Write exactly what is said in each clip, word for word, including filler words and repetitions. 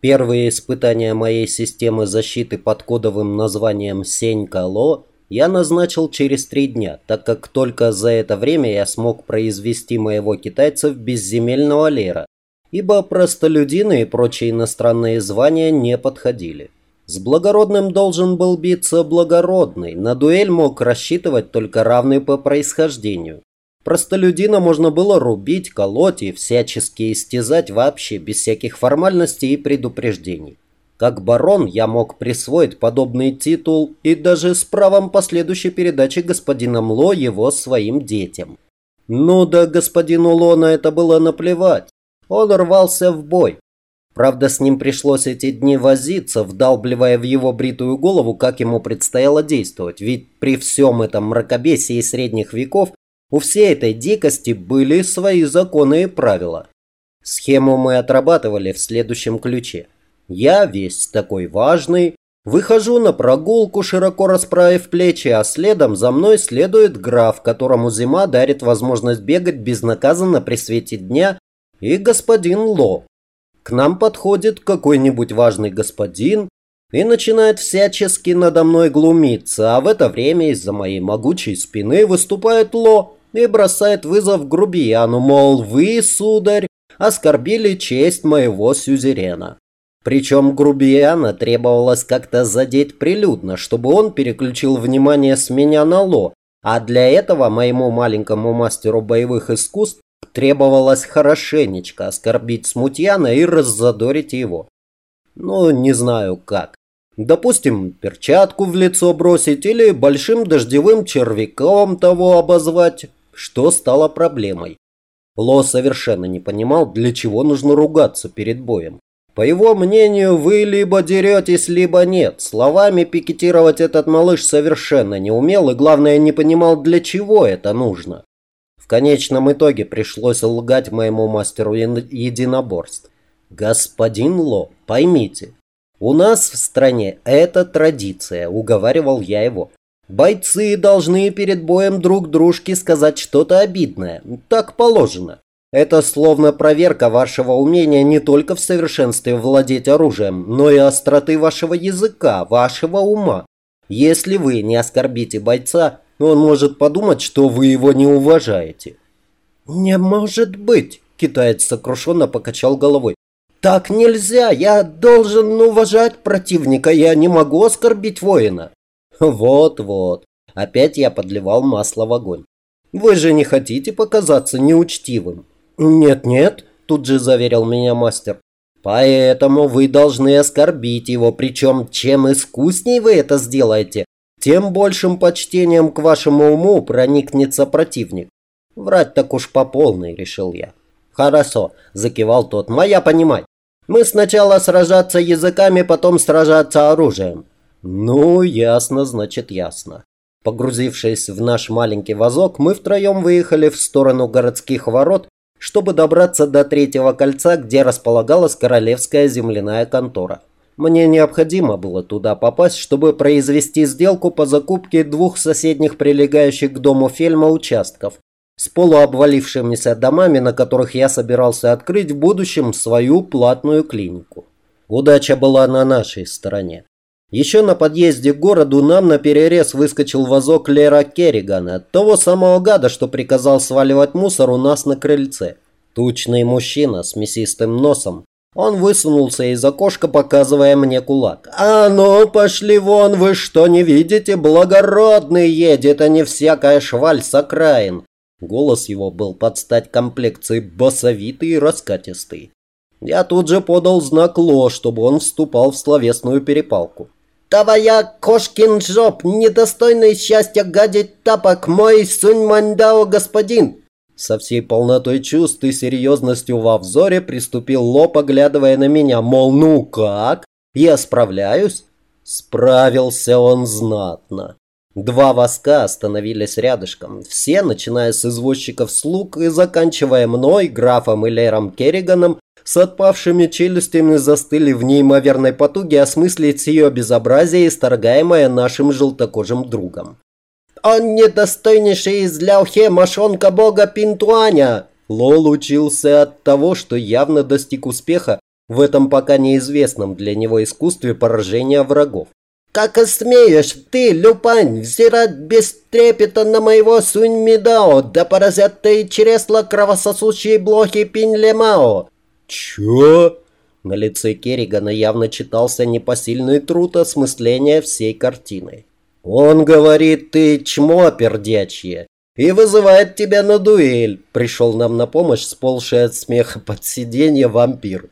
Первые испытания моей системы защиты под кодовым названием Сень-Кало я назначил через три дня, так как только за это время я смог произвести моего китайца в безземельного лера, ибо простолюдины и прочие иностранные звания не подходили. С благородным должен был биться благородный, на дуэль мог рассчитывать только равный по происхождению. Простолюдина можно было рубить, колоть и всячески истязать вообще без всяких формальностей и предупреждений. Как барон я мог присвоить подобный титул и даже с правом последующей передачи господином Ло его своим детям. Ну да господину Ло на это было наплевать. Он рвался в бой. Правда, с ним пришлось эти дни возиться, вдалбливая в его бритую голову, как ему предстояло действовать, ведь при всем этом мракобесии средних веков у всей этой дикости были свои законы и правила. Схему мы отрабатывали в следующем ключе. Я, весь такой важный, выхожу на прогулку, широко расправив плечи, а следом за мной следует граф, которому зима дарит возможность бегать безнаказанно при свете дня, и господин Ло. К нам подходит какой-нибудь важный господин и начинает всячески надо мной глумиться, а в это время из-за моей могучей спины выступает Ло и бросает вызов грубияну, мол, вы, сударь, оскорбили честь моего сюзерена. Причем грубияна требовалось как-то задеть прилюдно, чтобы он переключил внимание с меня на Ло, а для этого моему маленькому мастеру боевых искусств требовалось хорошенечко оскорбить смутьяна и раззадорить его. Ну, не знаю как. Допустим, перчатку в лицо бросить или большим дождевым червяком того обозвать, что стало проблемой. Ло совершенно не понимал, для чего нужно ругаться перед боем. По его мнению, вы либо деретесь, либо нет. Словами пикетировать этот малыш совершенно не умел и, главное, не понимал, для чего это нужно. В конечном итоге пришлось лгать моему мастеру единоборств. Господин Ло, поймите, у нас в стране это традиция, уговаривал я его. Бойцы должны перед боем друг дружке сказать что-то обидное. Так положено. Это словно проверка вашего умения не только в совершенстве владеть оружием, но и остроты вашего языка, вашего ума. Если вы не оскорбите бойца, он может подумать, что вы его не уважаете. «Не может быть!» – китаец сокрушенно покачал головой. «Так нельзя! Я должен уважать противника, я не могу оскорбить воина!» «Вот-вот!» – опять я подливал масло в огонь. «Вы же не хотите показаться неучтивым?» «Нет-нет», – тут же заверил меня мастер. «Поэтому вы должны оскорбить его, причем чем искусней вы это сделаете, тем большим почтением к вашему уму проникнется противник. Врать так уж по полной, решил я». «Хорошо», – закивал тот, – «моя понимай. Мы сначала сражаться языками, потом сражаться оружием». «Ну, ясно, значит ясно». Погрузившись в наш маленький вазок, мы втроем выехали в сторону городских ворот, чтобы добраться до третьего кольца, где располагалась королевская земляная контора. Мне необходимо было туда попасть, чтобы произвести сделку по закупке двух соседних прилегающих к дому Фельма участков с полуобвалившимися домами, на которых я собирался открыть в будущем свою платную клинику. Удача была на нашей стороне. Еще на подъезде к городу нам наперерез выскочил вазок Лера Керригана, того самого гада, что приказал сваливать мусор у нас на крыльце. Тучный мужчина с мясистым носом. Он высунулся из окошка, показывая мне кулак. «А ну, пошли вон, вы что, не видите? Благородный едет, а не всякая шваль с окраин!» Голос его был под стать комплекции басовитый и раскатистый. Я тут же подал знак Ло, чтобы он вступал в словесную перепалку. «Твоя кошкин жоп, недостойный счастья гадить тапок, мой сунь-маньдао господин!» Со всей полнотой чувств и серьезностью во взоре приступил Ло, поглядывая на меня, мол, ну как? Я справляюсь? Справился он знатно. Два воска остановились рядышком, все, начиная с извозчиков слуг и заканчивая мной, графом и Лером Керриганом, с отпавшими челюстями застыли в неимоверной потуге осмыслить ее безобразие, исторгаемое нашим желтокожим другом. «Он недостойнейший из Ляохе мошонка бога Пинтуаня!» Лол учился от того, что явно достиг успеха в этом пока неизвестном для него искусстве поражения врагов. «Как смеешь ты, Люпань, взирать без трепета на моего Сунь-Мидао, да поразят ты чресла кровососущие блохи Пинь-Лемао!» «Чё?» На лице Керригана явно читался непосильный труд осмысления всей картины. «Он говорит, ты чмо пердячье, и вызывает тебя на дуэль», — пришел нам на помощь сползший от смеха под сиденье вампир.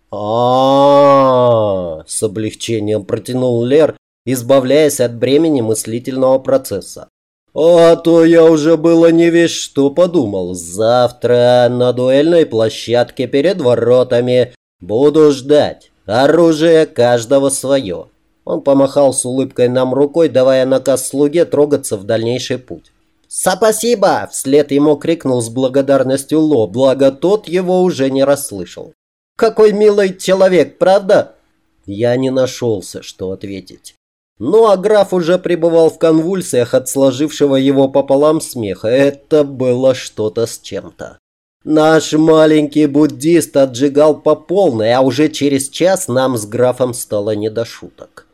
а с облегчением протянул Лер, избавляясь от бремени мыслительного процесса. «А то я уже было не весь что подумал. Завтра на дуэльной площадке перед воротами буду ждать. Оружие каждого свое». Он помахал с улыбкой нам рукой, давая наказ слуге трогаться в дальнейший путь. «Спасибо!» – вслед ему крикнул с благодарностью Ло, благо тот его уже не расслышал. «Какой милый человек, правда?» Я не нашелся, что ответить. Ну а граф уже пребывал в конвульсиях от сложившего его пополам смеха. Это было что-то с чем-то. Наш маленький буддист отжигал по полной, а уже через час нам с графом стало не до шуток.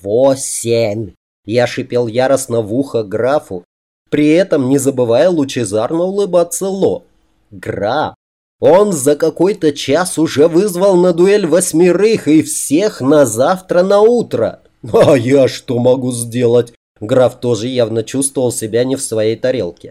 «Восемь!» Я шипел яростно в ухо графу, при этом не забывая лучезарно улыбаться Ло. «Граф! Он за какой-то час уже вызвал на дуэль восьмерых и всех на завтра на утро!» «А я что могу сделать?» Граф тоже явно чувствовал себя не в своей тарелке.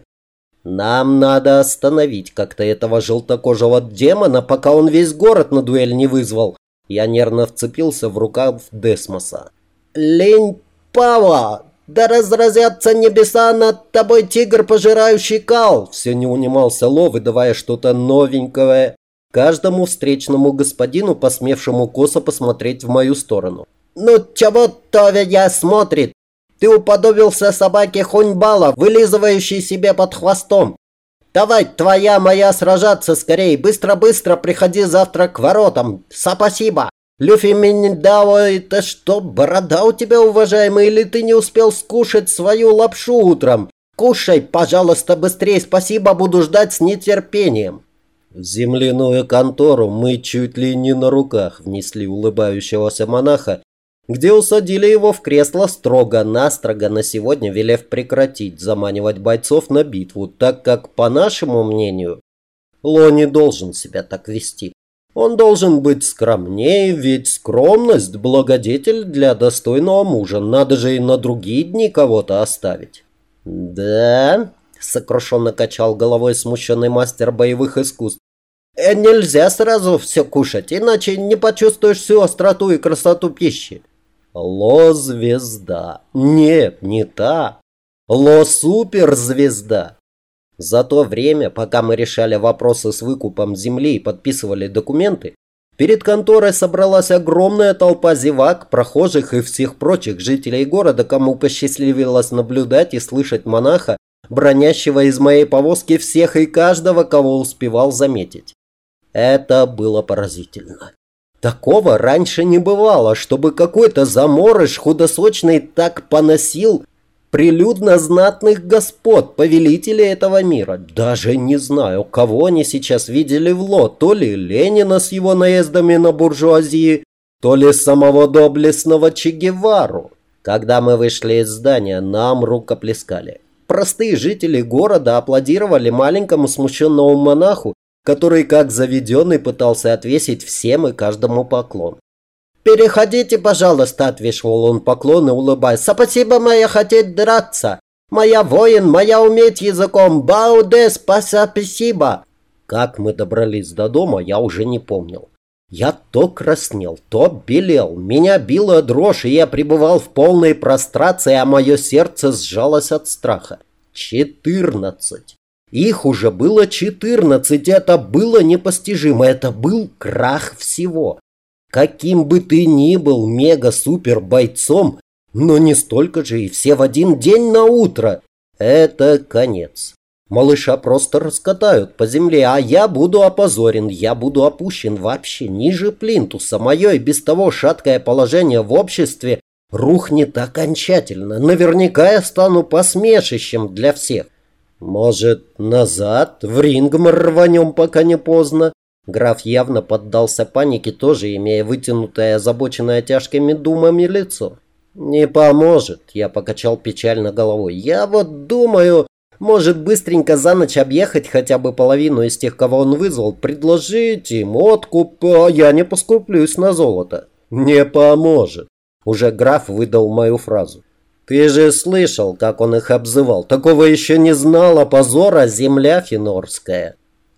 «Нам надо остановить как-то этого желтокожего демона, пока он весь город на дуэль не вызвал». Я нервно вцепился в рукав Десмоса. «Лень Пава! Да разразятся небеса над тобой, тигр, пожирающий кал!» Все не унимался Ло, выдавая что-то новенькое каждому встречному господину, посмевшему косо посмотреть в мою сторону. «Ну чего я смотрит? Ты уподобился собаке Хуньбала, вылизывающей себе под хвостом. Давай, твоя моя сражаться скорее, быстро-быстро приходи завтра к воротам. Спасибо. Люфи Миндао, это что, борода у тебя, уважаемый, или ты не успел скушать свою лапшу утром? Кушай, пожалуйста, быстрее, спасибо, буду ждать с нетерпением». В земляную контору мы чуть ли не на руках внесли улыбающегося монаха, где усадили его в кресло строго-настрого, на сегодня велев прекратить заманивать бойцов на битву, так как, по нашему мнению, Ло не должен себя так вести. Он должен быть скромнее, ведь скромность – благодетель для достойного мужа. Надо же и на другие дни кого-то оставить. «Да?» – сокрушенно качал головой смущенный мастер боевых искусств. Э, «Нельзя сразу все кушать, иначе не почувствуешь всю остроту и красоту пищи». Ло-звезда. Нет, не та. Ло-суперзвезда. За то время, пока мы решали вопросы с выкупом земли и подписывали документы, перед конторой собралась огромная толпа зевак, прохожих и всех прочих жителей города, кому посчастливилось наблюдать и слышать монаха, бронящего из моей повозки всех и каждого, кого успевал заметить. Это было поразительно. Такого раньше не бывало, чтобы какой-то заморыш худосочный так поносил прилюдно знатных господ, повелителей этого мира. Даже не знаю, кого они сейчас видели в Ло, то ли Ленина с его наездами на буржуазии, то ли самого доблестного Че Гевару. Когда мы вышли из здания, нам рукоплескали. Простые жители города аплодировали маленькому смущенному монаху, который, как заведенный, пытался отвесить всем и каждому поклон. «Переходите, пожалуйста», — отвешивал он поклоны, улыбаясь. «Спасибо, моя хотеть драться. Моя воин, моя уметь языком. Бауде, спасибо». Как мы добрались до дома, я уже не помнил. Я то краснел, то белел. Меня била дрожь, и я пребывал в полной прострации, а мое сердце сжалось от страха. Четырнадцать. Их уже было четырнадцать, это было непостижимо, это был крах всего. Каким бы ты ни был мега-супер бойцом, но не столько же и все в один день на утро. Это конец. Малыша просто раскатают по земле, а я буду опозорен, я буду опущен вообще ниже плинтуса. Мое и без того шаткое положение в обществе рухнет окончательно. Наверняка я стану посмешищем для всех. Может, назад, в ринг мы рванем, пока не поздно? Граф явно поддался панике, тоже имея вытянутое, озабоченное тяжкими думами лицо. «Не поможет», — я покачал печально головой. «Я вот думаю, может быстренько за ночь объехать хотя бы половину из тех, кого он вызвал, предложить им откуп, а я не поскуплюсь на золото». «Не поможет», — уже граф выдал мою фразу. «Ты же слышал, как он их обзывал. Такого еще не знала позора земля финорская».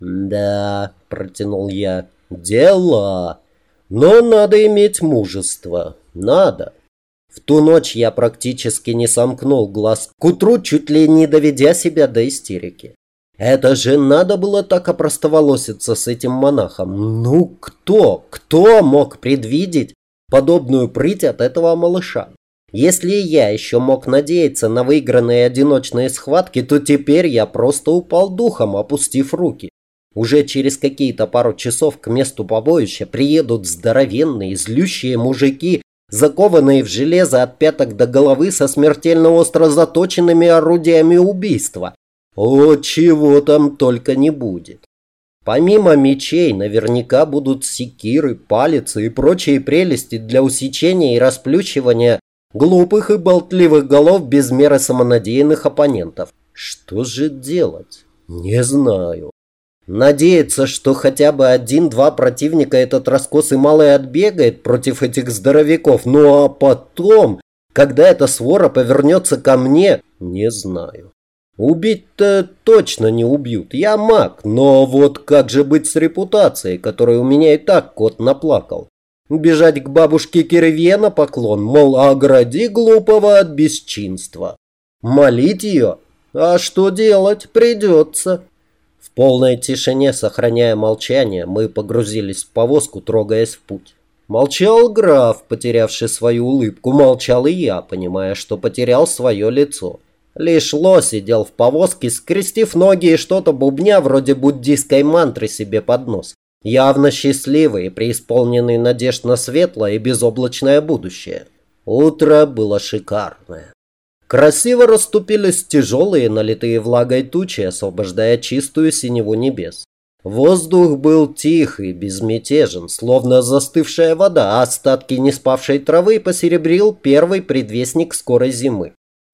«Да», — протянул я, — «дела. Но надо иметь мужество. Надо». В ту ночь я практически не сомкнул глаз, к утру чуть ли не доведя себя до истерики. Это же надо было так опростоволоситься с этим монахом. Ну кто, кто мог предвидеть подобную прыть от этого малыша? Если я еще мог надеяться на выигранные одиночные схватки, то теперь я просто упал духом, опустив руки. Уже через какие-то пару часов к месту побоища приедут здоровенные, злющие мужики, закованные в железо от пяток до головы со смертельно остро заточенными орудиями убийства. О, чего там только не будет. Помимо мечей наверняка будут секиры, палицы и прочие прелести для усечения и расплющивания глупых и болтливых голов без меры самонадеянных оппонентов. Что же делать? Не знаю. Надеяться, что хотя бы один-два противника этот раскосый малый отбегает против этих здоровяков. Ну а потом, когда эта свора повернется ко мне, не знаю. Убить-то точно не убьют. Я маг, но вот как же быть с репутацией, которой у меня и так кот наплакал? Бежать к бабушке Кирве на поклон, мол, огради глупого от бесчинства. Молить ее? А что делать? Придется. В полной тишине, сохраняя молчание, мы погрузились в повозку, трогаясь в путь. Молчал граф, потерявший свою улыбку, молчал и я, понимая, что потерял свое лицо. Лишь Ло сидел в повозке, скрестив ноги и что-то бубня вроде буддийской мантры себе под нос. Явно счастливый и преисполненный надежд на светлое и безоблачное будущее. Утро было шикарное. Красиво расступились тяжелые, налитые влагой тучи, освобождая чистую синеву небес. Воздух был тихий, безмятежен, словно застывшая вода, а остатки неспавшей травы посеребрил первый предвестник скорой зимы.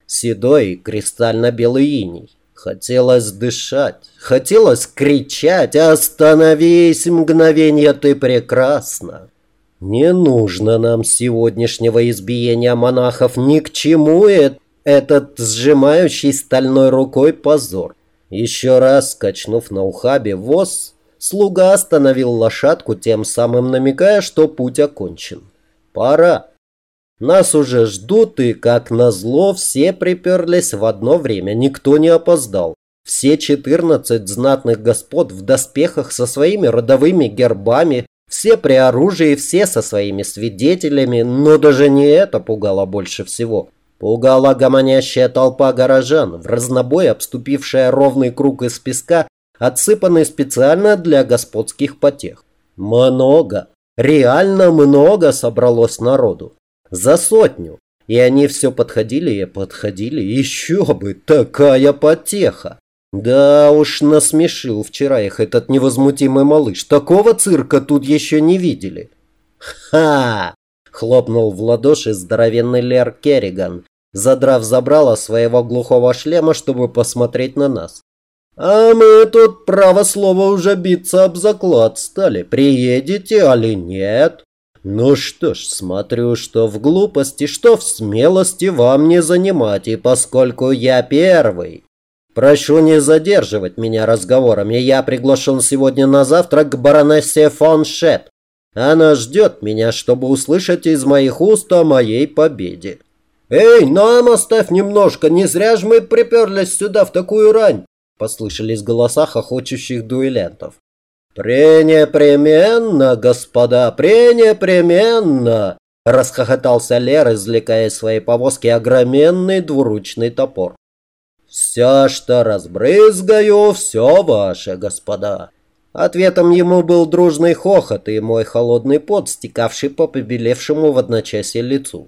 Седой кристально-белый иней. Хотелось дышать, хотелось кричать: «Остановись, мгновенье, ты прекрасна!» Не нужно нам сегодняшнего избиения монахов, ни к чему это. Этот сжимающий стальной рукой позор. Еще раз скачнув на ухабе воз, слуга остановил лошадку, тем самым намекая, что путь окончен. Пора. Нас уже ждут, и, как назло, все приперлись в одно время, никто не опоздал. Все четырнадцать знатных господ в доспехах со своими родовыми гербами, все при оружии, все со своими свидетелями, но даже не это пугало больше всего. Пугала гомонящая толпа горожан, в разнобой обступившая ровный круг из песка, отсыпанный специально для господских потех. Много, реально много собралось народу. За сотню. И они все подходили и подходили. Еще бы, такая потеха. Да уж, насмешил вчера их этот невозмутимый малыш. Такого цирка тут еще не видели. Ха! Хлопнул в ладоши здоровенный Лер Керриган, задрав забрало своего глухого шлема, чтобы посмотреть на нас. А мы тут, право слово, уже биться об заклад стали. Приедете, али нет? Ну что ж, смотрю, что в глупости, что в смелости вам не занимать, и поскольку я первый, прошу не задерживать меня разговорами. Я приглашен сегодня на завтрак к баронессе фон Шет. Она ждет меня, чтобы услышать из моих уст о моей победе. «Эй, нам оставь немножко, не зря ж мы приперлись сюда в такую рань!» Послышались голоса хохочущих дуэлянтов. «Пренепременно, господа, пренепременно!» Расхохотался Лер, извлекая из своей повозки огроменный двуручный топор. «Все, что разбрызгаю, все ваше, господа!» Ответом ему был дружный хохот и мой холодный пот, стекавший по побелевшему в одночасье лицу.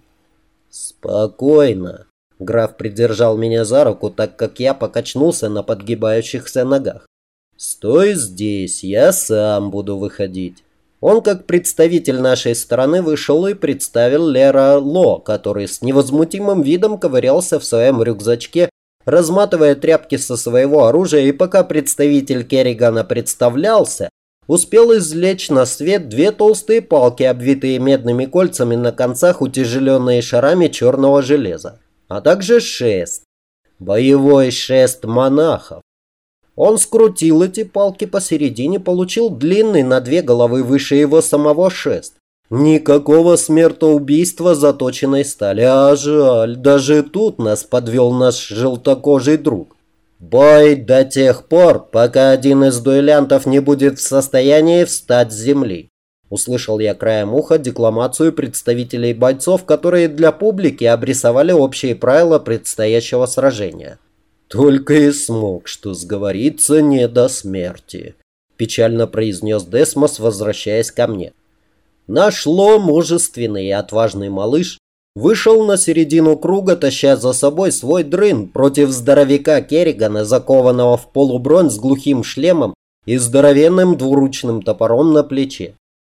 «Спокойно!» Граф придержал меня за руку, так как я покачнулся на подгибающихся ногах. «Стой здесь, я сам буду выходить». Он, как представитель нашей стороны, вышел и представил Лера Ло, который с невозмутимым видом ковырялся в своем рюкзачке, разматывая тряпки со своего оружия, и пока представитель Керригана представлялся, успел извлечь на свет две толстые палки, обвитые медными кольцами на концах, утяжеленные шарами черного железа, а также шест, боевой шест монахов. Он скрутил эти палки посередине, получил длинный на две головы выше его самого шест. Никакого смертоубийства заточенной стали, а жаль, даже тут нас подвел наш желтокожий друг. Бой до тех пор, пока один из дуэлянтов не будет в состоянии встать с земли. Услышал я краем уха декламацию представителей бойцов, которые для публики обрисовали общие правила предстоящего сражения. «Только и смог, что сговориться не до смерти», – печально произнес Десмос, возвращаясь ко мне. Наш Ло, мужественный и отважный малыш, вышел на середину круга, таща за собой свой дрын против здоровяка Керригана, закованного в полубронь с глухим шлемом и здоровенным двуручным топором на плече.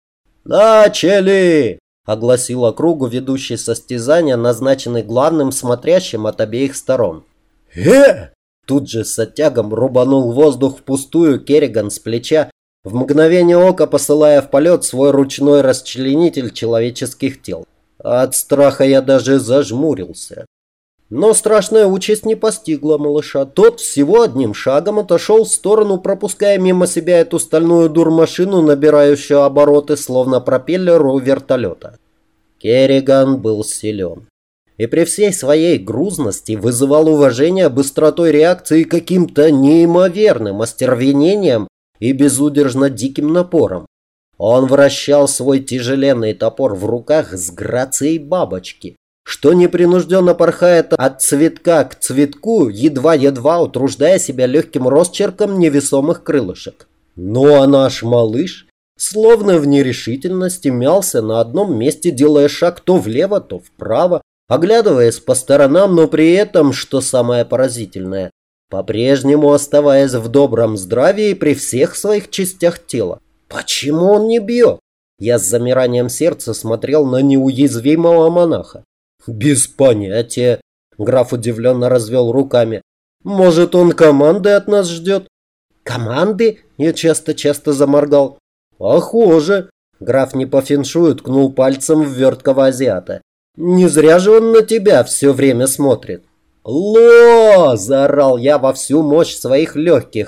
«Начали!» – огласил округу ведущий состязания, назначенный главным смотрящим от обеих сторон. «Э!» Тут же с оттягом рубанул воздух впустую Керриган с плеча, в мгновение ока посылая в полет свой ручной расчленитель человеческих тел. От страха я даже зажмурился. Но страшная участь не постигла малыша. Тот всего одним шагом отошел в сторону, пропуская мимо себя эту стальную дурмашину, набирающую обороты, словно пропеллер у вертолета. Керриган был силен. И при всей своей грузности вызывал уважение быстротой реакции, каким-то неимоверным остервенением и безудержно диким напором. Он вращал свой тяжеленный топор в руках с грацией бабочки, что непринужденно порхает от цветка к цветку, едва-едва утруждая себя легким росчерком невесомых крылышек. Ну а наш малыш, словно в нерешительности, мялся на одном месте, делая шаг то влево, то вправо, оглядываясь по сторонам, но при этом, что самое поразительное, по-прежнему оставаясь в добром здравии при всех своих частях тела. Почему он не бьет? Я с замиранием сердца смотрел на неуязвимого монаха. Без понятия. Граф удивленно развел руками. Может, он команды от нас ждет? Команды? Я часто-часто заморгал. Похоже. Граф не по феншую ткнул пальцем в верткого азиата. Не зря же он на тебя все время смотрит. «Ло!» – заорал я во всю мощь своих легких.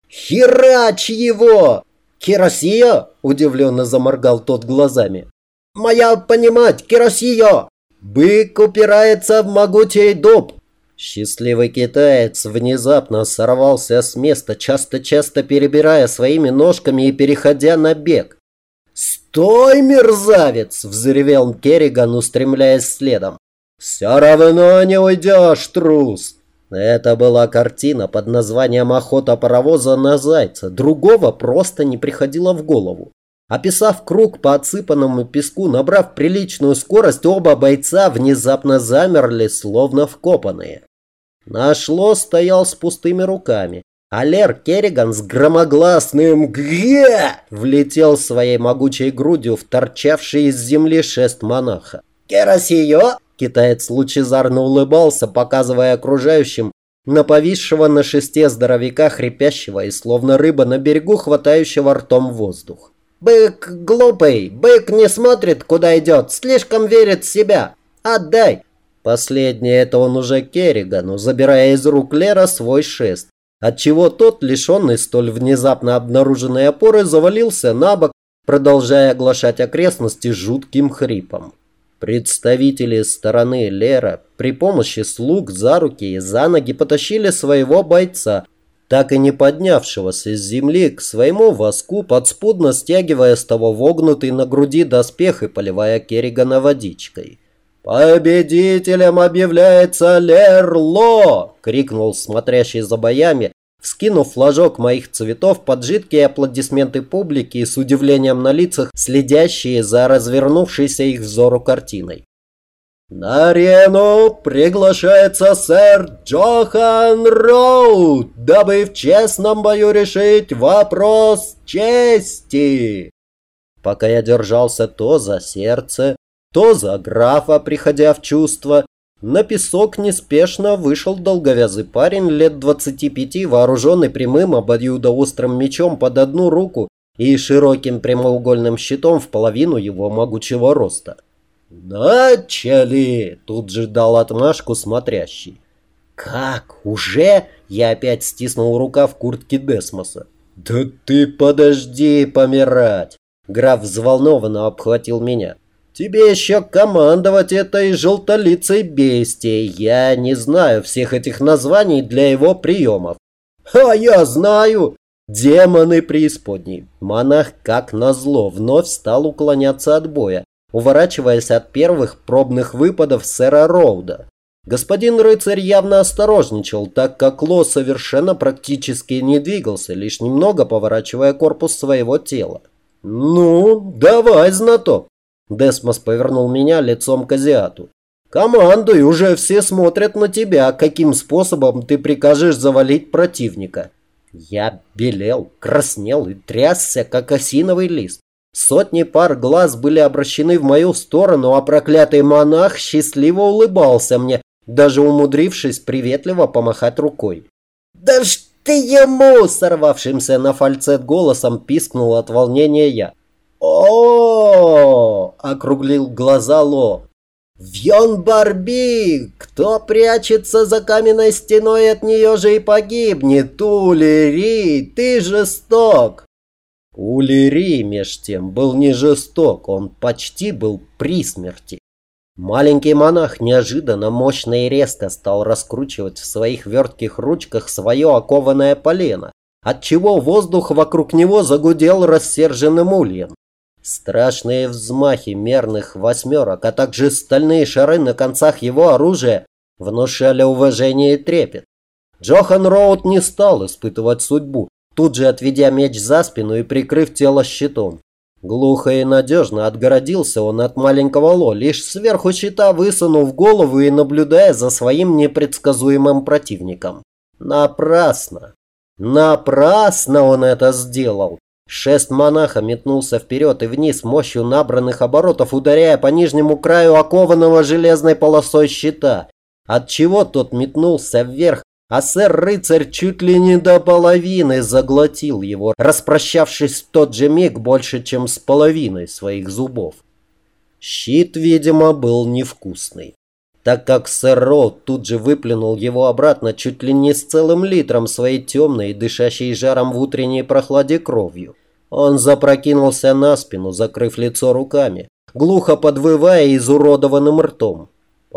«Херач его!» «Керосия?» – удивленно заморгал тот глазами. «Моя понимать, керосия! Бык упирается в могучий дуб!» Счастливый китаец внезапно сорвался с места, часто-часто перебирая своими ножками и переходя на бег. «Стой, мерзавец!» – взревел Керриган, устремляясь следом. «Все равно не уйдешь, трус!» Это была картина под названием «Охота паровоза на зайца». Другого просто не приходило в голову. Описав круг по отсыпанному песку, набрав приличную скорость, оба бойца внезапно замерли, словно вкопанные. Наш Ло стоял с пустыми руками, а Лер Керриган с громогласным «Ге!» влетел своей могучей грудью в торчавший из земли шест монаха. «Керосиё!» Китаец лучезарно улыбался, показывая окружающим на повисшего на шесте здоровяка, хрипящего и словно рыба на берегу, хватающего ртом воздух. «Бык глупый! Бык не смотрит, куда идет, слишком верит в себя! Отдай!» Последнее это он уже Керригану, забирая из рук Лера свой шест, отчего тот, лишенный столь внезапно обнаруженной опоры, завалился на бок, продолжая оглашать окрестности жутким хрипом. Представители стороны Лера при помощи слуг за руки и за ноги потащили своего бойца, так и не поднявшегося с земли, к своему воску, подспудно стягивая с того вогнутый на груди доспех и поливая Керригана водичкой. «Победителем объявляется Лер Ло!» — крикнул смотрящий за боями, вскинув флажок моих цветов под жидкие аплодисменты публики и с удивлением на лицах, следящие за развернувшейся их взору картиной. На арену приглашается сэр Джохан Роуд, дабы в честном бою решить вопрос чести. Пока я держался то за сердце, то за графа, приходя в чувство, на песок неспешно вышел долговязый парень лет двадцати пяти, вооруженный прямым обоюдоострым мечом под одну руку и широким прямоугольным щитом в половину его могучего роста. «Начали!» – тут же дал отмашку смотрящий. «Как? Уже?» – я опять стиснул рукав куртки Десмоса. «Да ты подожди помирать!» Граф взволнованно обхватил меня. «Тебе еще командовать этой желтолицей бестией. Я не знаю всех этих названий для его приемов». «А я знаю!» «Демоны преисподней». Монах, как назло, вновь стал уклоняться от боя, уворачиваясь от первых пробных выпадов сэра Роуда. Господин рыцарь явно осторожничал, так как Ло совершенно практически не двигался, лишь немного поворачивая корпус своего тела. «Ну, давай, знаток!» Десмос повернул меня лицом к азиату. «Командуй, уже все смотрят на тебя, каким способом ты прикажешь завалить противника». Я белел, краснел и трясся, как осиновый лист. Сотни пар глаз были обращены в мою сторону, а проклятый монах счастливо улыбался мне, даже умудрившись приветливо помахать рукой. «Да ж ты ему!» — сорвавшимся на фальцет голосом пискнул от волнения я. «О-о-о!» — округлил глаза Ло. «Вьон Барби! Кто прячется за каменной стеной, от нее же и погибнет! Улири, ты жесток!» Улири, меж тем, был не жесток, он почти был при смерти. Маленький монах неожиданно мощно и резко стал раскручивать в своих вертких ручках свое окованное полено, отчего воздух вокруг него загудел рассерженным ульем. Страшные взмахи мерных восьмерок, а также стальные шары на концах его оружия внушали уважение и трепет. Джохан Роуд не стал испытывать судьбу, тут же отведя меч за спину и прикрыв тело щитом. Глухо и надежно отгородился он от маленького Ло, лишь сверху щита высунув голову и наблюдая за своим непредсказуемым противником. Напрасно! Напрасно он это сделал! Шест монаха метнулся вперед и вниз мощью набранных оборотов, ударяя по нижнему краю окованного железной полосой щита, отчего тот метнулся вверх, а сэр-рыцарь чуть ли не до половины заглотил его, распрощавшись в тот же миг больше, чем с половиной своих зубов. Щит, видимо, был невкусный, так как сэр Роуд тут же выплюнул его обратно чуть ли не с целым литром своей темной, дышащей жаром в утренней прохладе кровью. Он запрокинулся на спину, закрыв лицо руками, глухо подвывая изуродованным ртом.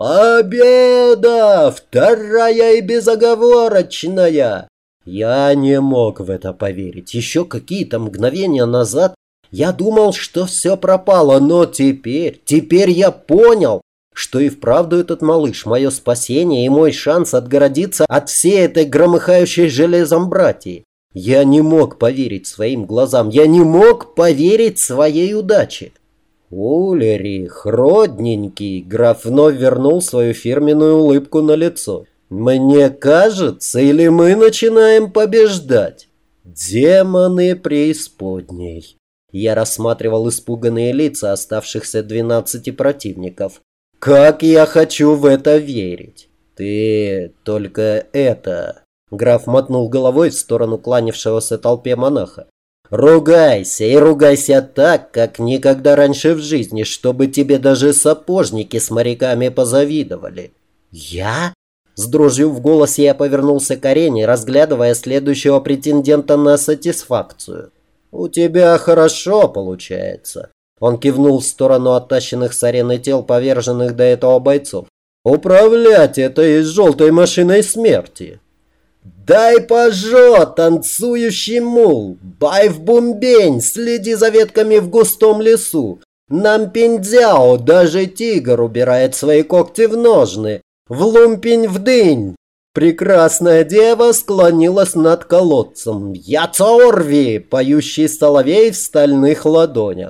«Победа! Вторая и безоговорочная!» Я не мог в это поверить. Еще какие-то мгновения назад я думал, что все пропало, но теперь, теперь я понял, что и вправду этот малыш – мое спасение и мой шанс отгородиться от всей этой громыхающей железом братьи. Я не мог поверить своим глазам, я не мог поверить своей удаче. «Ульрих, родненький!» — граф вновь вернул свою фирменную улыбку на лицо. «Мне кажется, или мы начинаем побеждать?» «Демоны преисподней!» Я рассматривал испуганные лица оставшихся двенадцати противников. «Как я хочу в это верить!» «Ты только это...» Граф мотнул головой в сторону кланявшегося толпе монаха. «Ругайся, и ругайся так, как никогда раньше в жизни, чтобы тебе даже сапожники с моряками позавидовали». «Я?» С дрожью в голосе я повернулся к арене, разглядывая следующего претендента на сатисфакцию. «У тебя хорошо получается». Он кивнул в сторону оттащенных с арены тел поверженных до этого бойцов. «Управлять этой желтой машиной смерти». «Дай пожо, танцующий мул! Бай в бумбень, следи за ветками в густом лесу! Нам пиндзяо, даже тигр убирает свои когти в ножны! В лумпень в дынь!» Прекрасная дева склонилась над колодцем. «Я Цорви, поющий соловей в стальных ладонях!»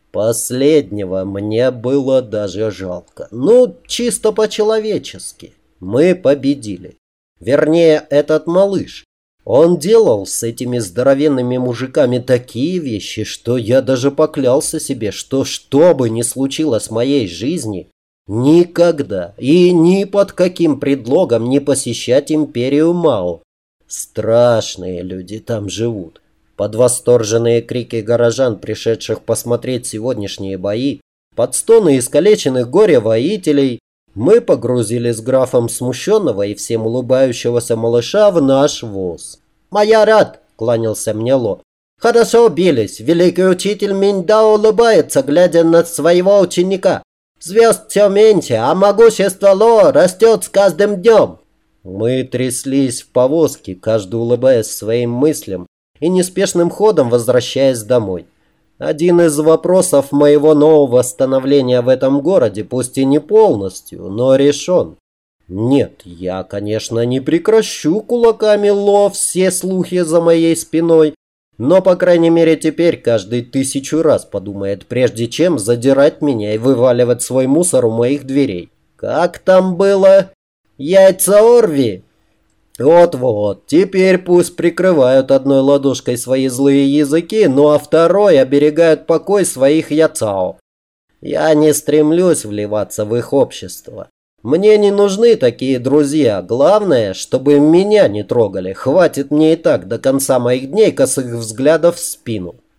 Последнего мне было даже жалко. Ну, чисто по-человечески. Мы победили. Вернее, этот малыш. Он делал с этими здоровенными мужиками такие вещи, что я даже поклялся себе, что что бы ни случилось в моей жизни, никогда и ни под каким предлогом не посещать империю Мао. Страшные люди там живут. Под восторженные крики горожан, пришедших посмотреть сегодняшние бои, под стоны искалеченных горе-воителей, мы погрузили с графом смущенного и всем улыбающегося малыша в наш воз. «Майорат!» – кланялся мне Ло. «Хорошо бились. Великий учитель Миндао улыбается, глядя на своего ученика. Звезд все меньше, а могущество Ло растет с каждым днем». Мы тряслись в повозке, каждый улыбаясь своим мыслям и неспешным ходом возвращаясь домой. Один из вопросов моего нового становления в этом городе, пусть и не полностью, но решен. Нет, я, конечно, не прекращу кулаками Ло все слухи за моей спиной, но, по крайней мере, теперь каждый тысячу раз подумает, прежде чем задирать меня и вываливать свой мусор у моих дверей. Как там было? Яйца Орви? Вот-вот, теперь пусть прикрывают одной ладошкой свои злые языки, ну а второй оберегают покой своих яцао. Я не стремлюсь вливаться в их общество. Мне не нужны такие друзья. Главное, чтобы меня не трогали. Хватит мне и так до конца моих дней косых взглядов в спину.